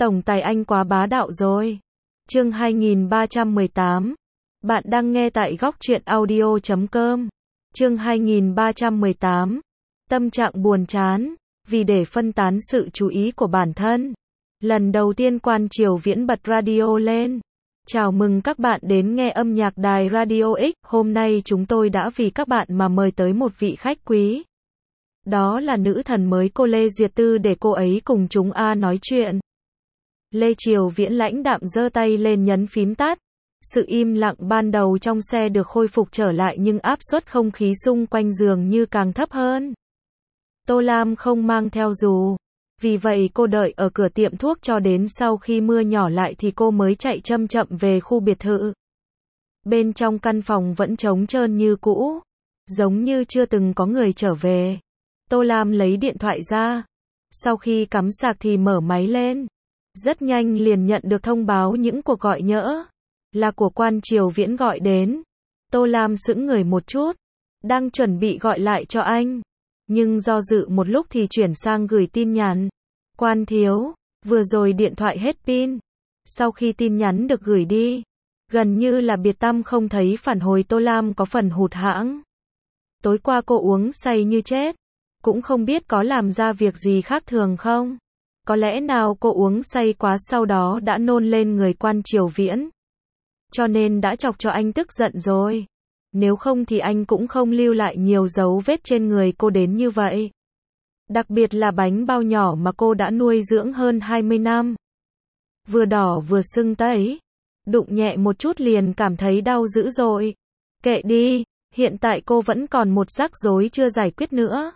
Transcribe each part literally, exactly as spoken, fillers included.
Tổng tài anh quá bá đạo rồi. Chương hai nghìn ba trăm mười tám. Bạn đang nghe tại góc truyện audio chấm com. Chương hai nghìn ba trăm mười tám. Tâm trạng buồn chán, vì để phân tán sự chú ý của bản thân. Lần đầu tiên Quan Triều Viễn bật radio lên. Chào mừng các bạn đến nghe âm nhạc đài Radio X. Hôm nay chúng tôi đã vì các bạn mà mời tới một vị khách quý. Đó là nữ thần mới cô Lê Duyệt Tư, để cô ấy cùng chúng a nói chuyện. Lê Triều Viễn lãnh đạm giơ tay lên nhấn phím tắt. Sự im lặng ban đầu trong xe được khôi phục trở lại, nhưng áp suất không khí xung quanh dường như càng thấp hơn. Tô Lam không mang theo dù. Vì vậy cô đợi ở cửa tiệm thuốc cho đến sau khi mưa nhỏ lại thì cô mới chạy chậm chậm về khu biệt thự. Bên trong căn phòng vẫn trống trơn như cũ, giống như chưa từng có người trở về. Tô Lam lấy điện thoại ra. Sau khi cắm sạc thì mở máy lên. Rất nhanh liền nhận được thông báo những cuộc gọi nhỡ. Là của Quan Triều Viễn gọi đến. Tô Lam sững người một chút. Đang chuẩn bị gọi lại cho anh. Nhưng do dự một lúc thì chuyển sang gửi tin nhắn. Quan thiếu, vừa rồi điện thoại hết pin. Sau khi tin nhắn được gửi đi, gần như là biệt tăm không thấy phản hồi. Tô Lam có phần hụt hẫng. Tối qua cô uống say như chết. Cũng không biết có làm ra việc gì khác thường không. Có lẽ nào cô uống say quá sau đó đã nôn lên người Quan Triều Viễn. Cho nên đã chọc cho anh tức giận rồi. Nếu không thì anh cũng không lưu lại nhiều dấu vết trên người cô đến như vậy. Đặc biệt là bánh bao nhỏ mà cô đã nuôi dưỡng hơn hai mươi năm. Vừa đỏ vừa sưng tấy. Đụng nhẹ một chút liền cảm thấy đau dữ dội. Kệ đi, hiện tại cô vẫn còn một rắc rối chưa giải quyết nữa.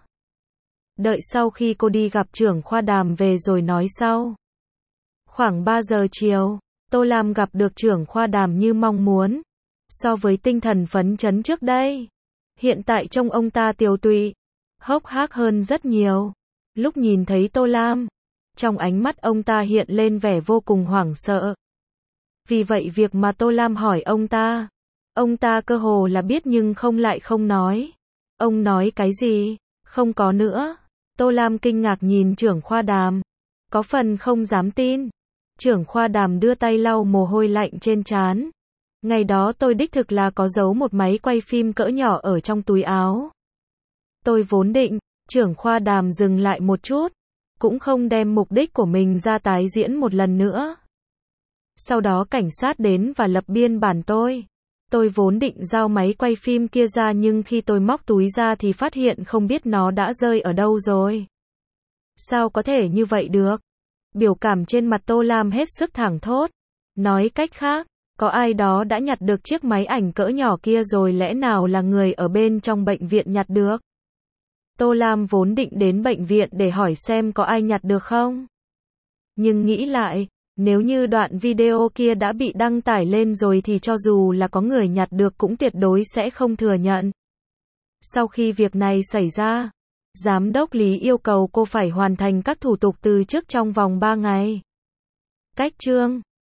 Đợi sau khi cô đi gặp trưởng khoa Đàm về rồi nói sau. Khoảng ba giờ chiều, Tô Lam gặp được trưởng khoa Đàm như mong muốn. So với tinh thần phấn chấn trước đây, hiện tại trông ông ta tiều tụy, hốc hác hơn rất nhiều. Lúc nhìn thấy Tô Lam, trong ánh mắt ông ta hiện lên vẻ vô cùng hoảng sợ. Vì vậy việc mà Tô Lam hỏi ông ta, ông ta cơ hồ là biết nhưng không lại không nói. Ông nói cái gì? Không có nữa. Tô Lam kinh ngạc nhìn trưởng khoa Đàm, có phần không dám tin. Trưởng khoa Đàm đưa tay lau mồ hôi lạnh trên trán. Ngày đó tôi đích thực là có giấu một máy quay phim cỡ nhỏ ở trong túi áo. Tôi vốn định, trưởng khoa Đàm dừng lại một chút, cũng không đem mục đích của mình ra tái diễn một lần nữa. Sau đó cảnh sát đến và lập biên bản tôi. Tôi vốn định giao máy quay phim kia ra, nhưng khi tôi móc túi ra thì phát hiện không biết nó đã rơi ở đâu rồi. Sao có thể như vậy được? Biểu cảm trên mặt Tô Lam hết sức thảng thốt. Nói cách khác, có ai đó đã nhặt được chiếc máy ảnh cỡ nhỏ kia rồi, lẽ nào là người ở bên trong bệnh viện nhặt được? Tô Lam vốn định đến bệnh viện để hỏi xem có ai nhặt được không. Nhưng nghĩ lại, nếu như đoạn video kia đã bị đăng tải lên rồi thì cho dù là có người nhặt được cũng tuyệt đối sẽ không thừa nhận. Sau khi việc này xảy ra, Giám đốc Lý yêu cầu cô phải hoàn thành các thủ tục từ chức trong vòng ba ngày. Cách chương